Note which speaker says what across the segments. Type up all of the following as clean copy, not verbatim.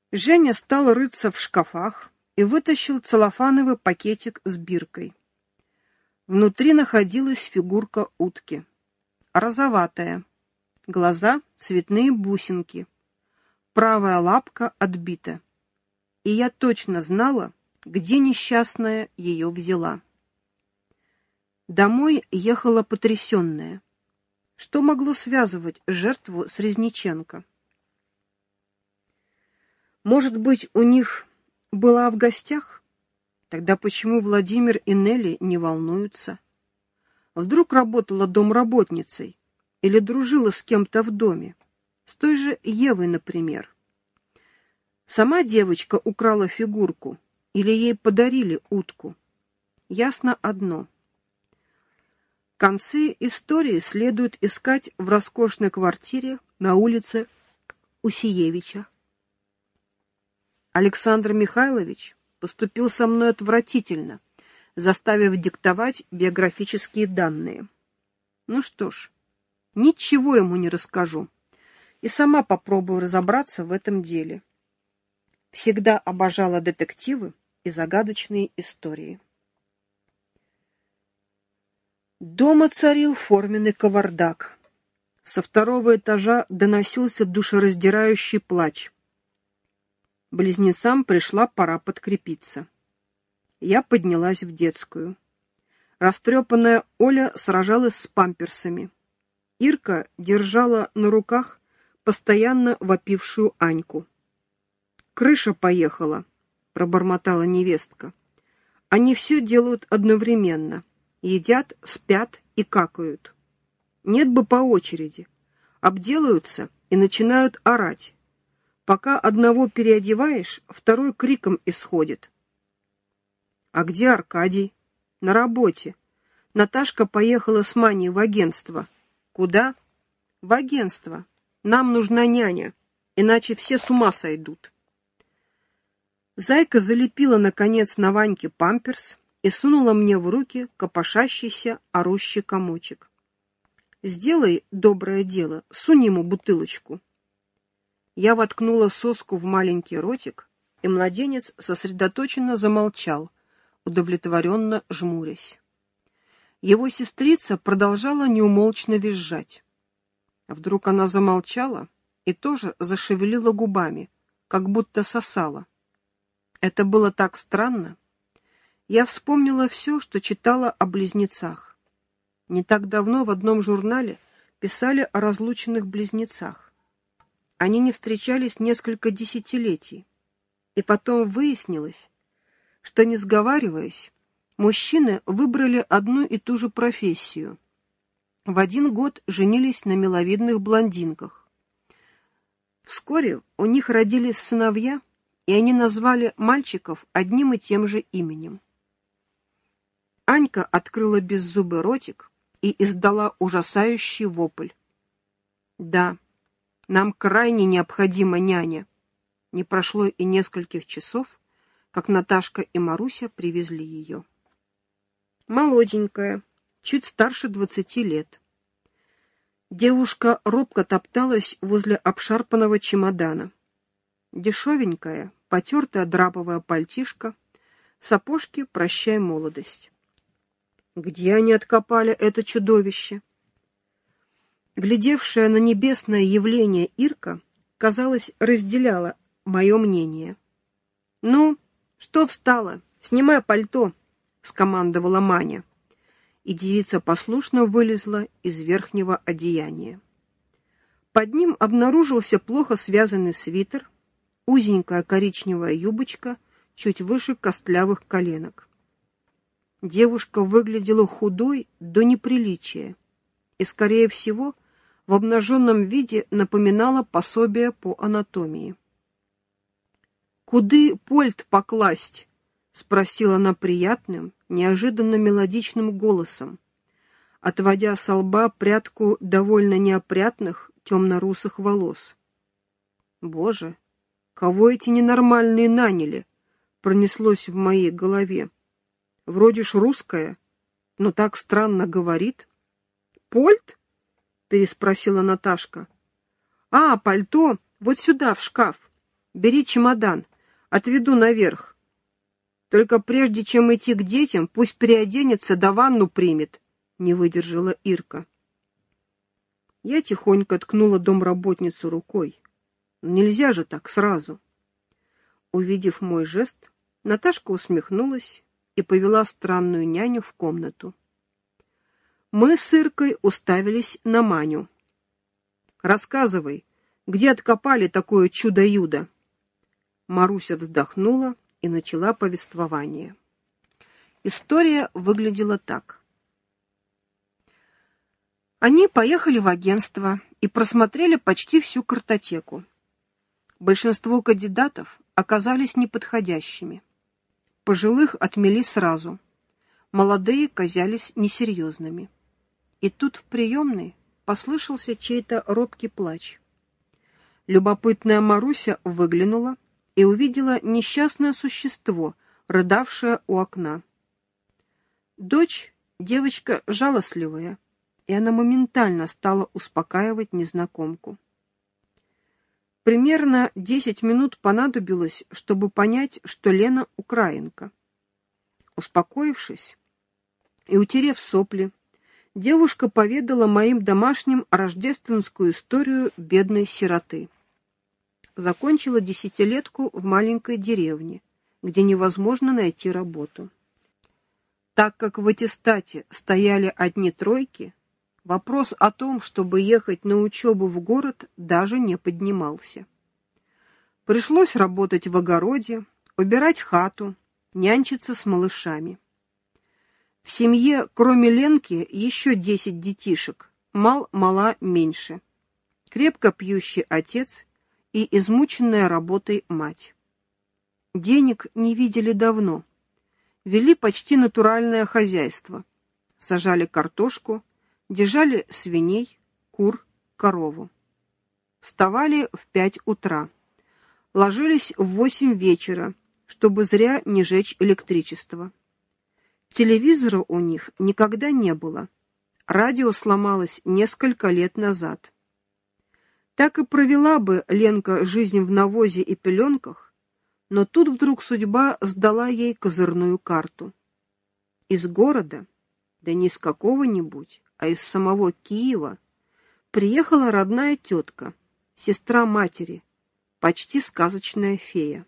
Speaker 1: Женя стал рыться в шкафах и вытащил целлофановый пакетик с биркой. Внутри находилась фигурка утки. Розоватая. Глаза — цветные бусинки. Правая лапка отбита. И я точно знала, где несчастная ее взяла. Домой ехала потрясенная. Что могло связывать жертву с Резниченко? Может быть, у них была в гостях? Тогда почему Владимир и Нелли не волнуются? Вдруг работала домработницей или дружила с кем-то в доме? С той же Евой, например. Сама девочка украла фигурку или ей подарили утку? Ясно одно. Концы истории следует искать в роскошной квартире на улице Усиевича. Александр Михайлович поступил со мной отвратительно, заставив диктовать биографические данные. Ну что ж, ничего ему не расскажу, и сама попробую разобраться в этом деле. Всегда обожала детективы и загадочные истории. Дома царил форменный кавардак. Со второго этажа доносился душераздирающий плач. Близнецам пришла пора подкрепиться. Я поднялась в детскую. Растрепанная Оля сражалась с памперсами. Ирка держала на руках постоянно вопившую Аньку. «Крыша поехала», — пробормотала невестка. «Они все делают одновременно. Едят, спят и какают. Нет бы по очереди. Обделаются и начинают орать. Пока одного переодеваешь, второй криком исходит». «А где Аркадий?» «На работе. Наташка поехала с Маней в агентство». «Куда?» «В агентство. Нам нужна няня, иначе все с ума сойдут». Зайка залепила, наконец, на Ваньке памперс и сунула мне в руки копошащийся, орущий комочек. «Сделай доброе дело, сунь ему бутылочку». Я воткнула соску в маленький ротик, и младенец сосредоточенно замолчал, удовлетворенно жмурясь. Его сестрица продолжала неумолчно визжать. Вдруг она замолчала и тоже зашевелила губами, как будто сосала. Это было так странно. Я вспомнила все, что читала о близнецах. Не так давно в одном журнале писали о разлученных близнецах. Они не встречались несколько десятилетий. И потом выяснилось, что, не сговариваясь, мужчины выбрали одну и ту же профессию. В один год женились на миловидных блондинках. Вскоре у них родились сыновья, и они назвали мальчиков одним и тем же именем. Анька открыла беззубый ротик и издала ужасающий вопль. «Да, нам крайне необходима няня». Не прошло и нескольких часов, как Наташка и Маруся привезли ее. Молоденькая, чуть старше 20 лет. Девушка робко топталась возле обшарпанного чемодана. Дешевенькая, потертая драбовая пальтишко, сапожки «Прощай, молодость». Где они откопали это чудовище? Глядевшая на небесное явление Ирка, казалось, разделяла мое мнение. «Ну, что встала? Снимай пальто!» — скомандовала Маня. И девица послушно вылезла из верхнего одеяния. Под ним обнаружился плохо связанный свитер, узенькая коричневая юбочка чуть выше костлявых коленок. Девушка выглядела худой до неприличия и, скорее всего, в обнаженном виде напоминала пособие по анатомии. «Куды польт покласть?» — спросила она приятным, неожиданно мелодичным голосом, отводя со лба прядку довольно неопрятных темно-русых волос. «Боже, кого эти ненормальные наняли?» — пронеслось в моей голове. «Вроде ж русская, но так странно говорит». «Польт?» — переспросила Наташка. «А, пальто, вот сюда, в шкаф». Бери чемодан, отведу наверх. Только прежде чем идти к детям, пусть переоденется да ванну примет, не выдержала Ирка. Я тихонько ткнула домработницу рукой. Нельзя же так сразу. Увидев мой жест, Наташка усмехнулась и повела странную няню в комнату. Мы с Иркой уставились на Маню. «Рассказывай, где откопали такое чудо-юдо?» Маруся вздохнула и начала повествование. История выглядела так. Они поехали в агентство и просмотрели почти всю картотеку. Большинство кандидатов оказались неподходящими. Пожилых отмели сразу. Молодые казались несерьезными. И тут в приемной послышался чей-то робкий плач. Любопытная Маруся выглянула и увидела несчастное существо, рыдавшее у окна. Дочь — девочка жалостливая, и она моментально стала успокаивать незнакомку. Примерно 10 минут понадобилось, чтобы понять, что Лена украинка. Успокоившись и утерев сопли, девушка поведала моим домашним рождественскую историю бедной сироты. Закончила десятилетку в маленькой деревне, где невозможно найти работу. Так как в аттестате стояли одни тройки, вопрос о том, чтобы ехать на учебу в город, даже не поднимался. Пришлось работать в огороде, убирать хату, нянчиться с малышами. В семье, кроме Ленки, еще 10 детишек, мал-мала меньше. Крепко пьющий отец и измученная работой мать. Денег не видели давно. Вели почти натуральное хозяйство. Сажали картошку, держали свиней, кур, корову. Вставали в 5 утра. Ложились в 8 вечера, чтобы зря не жечь электричество. Телевизора у них никогда не было. Радио сломалось несколько лет назад. Так и провела бы Ленка жизнь в навозе и пеленках, но тут вдруг судьба сдала ей козырную карту. Из города, да не из какого-нибудь, а из самого Киева, приехала родная тетка, сестра матери, почти сказочная фея.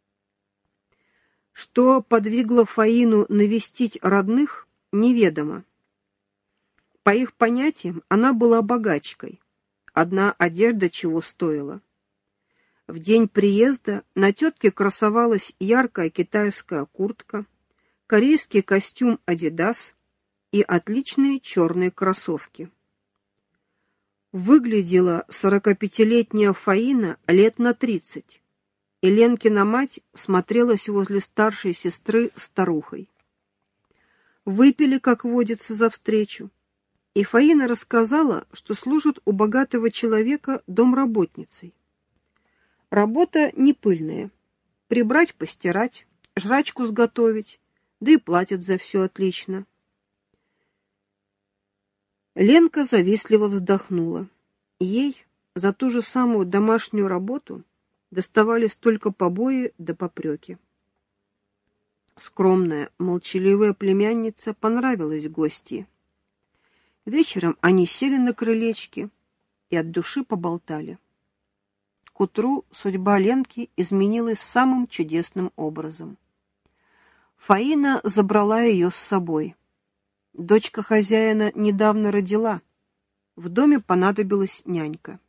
Speaker 1: Что подвигло Фаину навестить родных, неведомо. По их понятиям, она была богачкой. Одна одежда чего стоила. В день приезда на тетке красовалась яркая китайская куртка, корейский костюм «Адидас» и отличные черные кроссовки. Выглядела 45-летняя Фаина лет на 30. И Ленкина мать смотрелась возле старшей сестры старухой. Выпили, как водится, за встречу, и Фаина рассказала, что служит у богатого человека домработницей. Работа не пыльная. Прибрать, постирать, жрачку сготовить, да и платят за все отлично. Ленка завистливо вздохнула. Ей за ту же самую домашнюю работу доставались только побои да попреки. Скромная, молчаливая племянница понравилась гостье. Вечером они сели на крылечке и от души поболтали. К утру судьба Ленки изменилась самым чудесным образом. Фаина забрала ее с собой. Дочка хозяина недавно родила. В доме понадобилась нянька.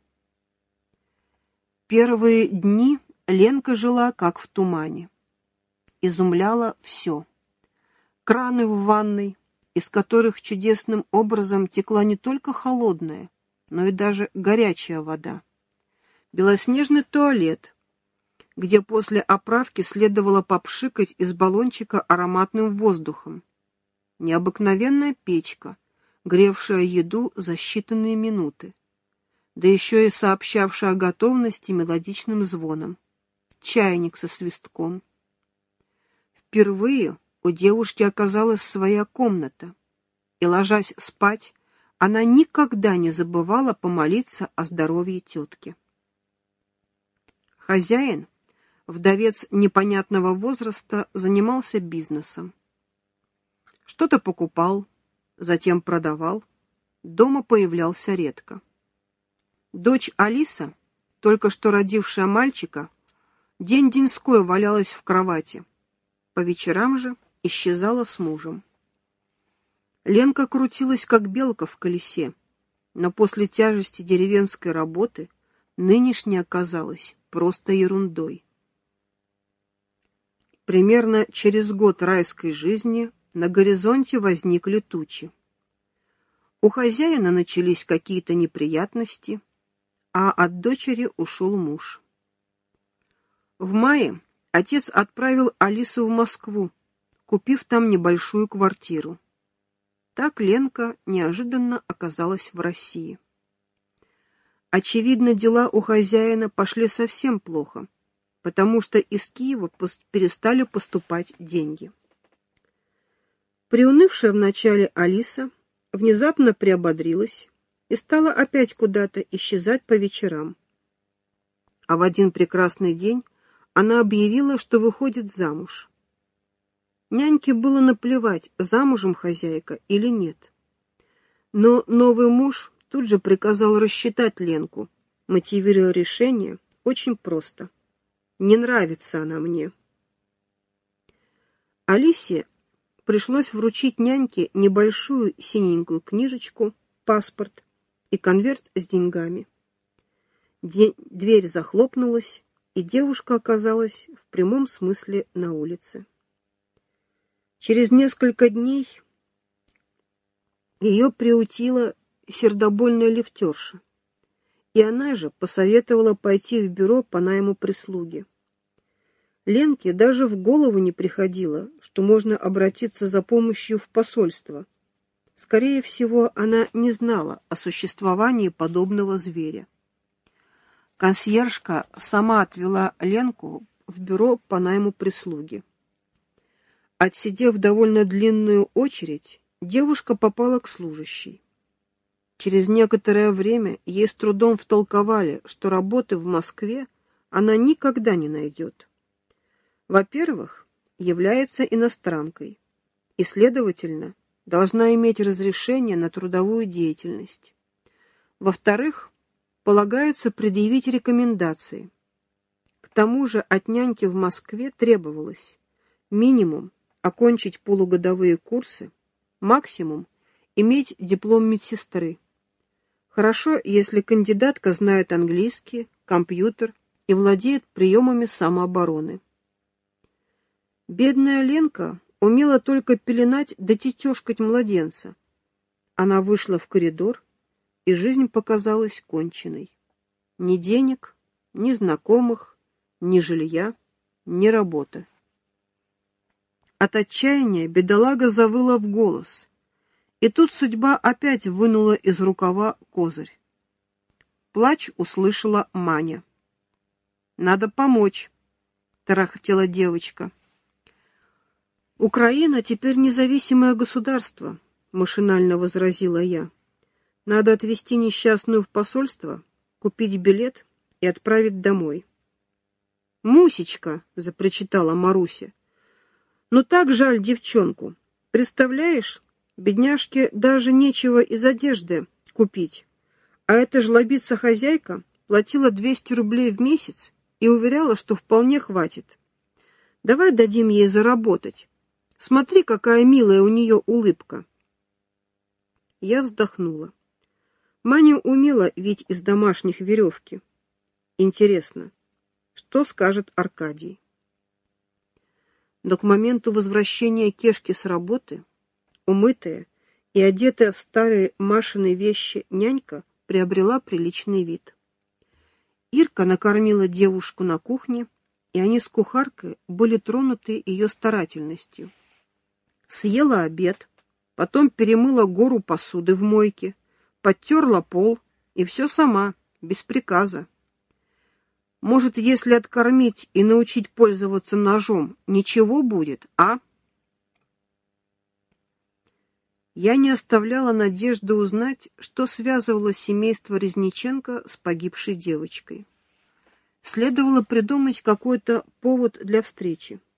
Speaker 1: Первые дни Ленка жила как в тумане. Изумляло все. Краны в ванной, из которых чудесным образом текла не только холодная, но и даже горячая вода. Белоснежный туалет, где после оправки следовало попшикать из баллончика ароматным воздухом. Необыкновенная печка, гревшая еду за считанные минуты, да еще и сообщавшая о готовности мелодичным звоном. Чайник со свистком. Впервые у девушки оказалась своя комната, и, ложась спать, она никогда не забывала помолиться о здоровье тетки. Хозяин, Вдовец непонятного возраста занимался бизнесом. Что-то покупал, затем продавал, дома появлялся редко. Дочь Алиса, только что родившая мальчика, день-деньской валялась в кровати, по вечерам же исчезала с мужем. Ленка крутилась, как белка в колесе, но после тяжести деревенской работы нынешняя оказалась просто ерундой. Примерно через год райской жизни на горизонте возникли тучи. У хозяина начались какие-то неприятности, а от дочери ушел муж. В мае отец отправил Алису в Москву, купив там небольшую квартиру. Так Ленка неожиданно оказалась в России. Очевидно, дела у хозяина пошли совсем плохо, потому что из Киева перестали поступать деньги. Приунывшая вначале Алиса внезапно приободрилась и стала опять куда-то исчезать по вечерам. А в один прекрасный день она объявила, что выходит замуж. Няньке было наплевать, замужем хозяйка или нет. Но новый муж тут же приказал рассчитать Ленку, мотивируя решение очень просто. Не нравится она мне. Алисе пришлось вручить няньке небольшую синенькую книжечку, паспорт и конверт с деньгами. Дверь захлопнулась, и девушка оказалась в прямом смысле на улице. Через несколько дней ее приютила сердобольная лифтерша, и она же посоветовала пойти в бюро по найму прислуги. Ленке даже в голову не приходило, что можно обратиться за помощью в посольство. Скорее всего, она не знала о существовании подобного зверя. Консьержка сама отвела Ленку в бюро по найму прислуги. Отсидев довольно длинную очередь, девушка попала к служащей. Через некоторое время ей с трудом втолковали, что работы в Москве она никогда не найдет. Во-первых, является иностранкой и, следовательно, должна иметь разрешение на трудовую деятельность. Во-вторых, полагается предъявить рекомендации. К тому же от няньки в Москве требовалось минимум окончить полугодовые курсы, максимум иметь диплом медсестры. Хорошо, если кандидатка знает английский, компьютер и владеет приемами самообороны. Бедная Ленка умела только пеленать да тетешкать младенца. Она вышла в коридор, и жизнь показалась конченной. Ни денег, ни знакомых, ни жилья, ни работы. От отчаяния бедолага завыла в голос, и тут судьба опять вынула из рукава козырь. Плач услышала Маня. «Надо помочь», — тарахтела девочка. «Украина теперь независимое государство», — машинально возразила я. «Надо отвезти несчастную в посольство, купить билет и отправить домой». «Мусечка», — запричитала Маруся, — «ну так жаль девчонку. Представляешь, бедняжке даже нечего из одежды купить, а эта жлобица-хозяйка платила 200 рублей в месяц и уверяла, что вполне хватит. Давай дадим ей заработать. Смотри, какая милая у нее улыбка». Я вздохнула. Маня умела вить из домашних веревки. Интересно, что скажет Аркадий? Но к моменту возвращения Кешки с работы, умытая и одетая в старые Машины вещи нянька приобрела приличный вид. Ирка накормила девушку на кухне, и они с кухаркой были тронуты ее старательностью. Съела обед, потом перемыла гору посуды в мойке, подтерла пол, и все сама, без приказа. Может, если откормить и научить пользоваться ножом, ничего будет, а? Я не оставляла надежды узнать, что связывало семейство Резниченко с погибшей девочкой. Следовало придумать какой-то повод для встречи.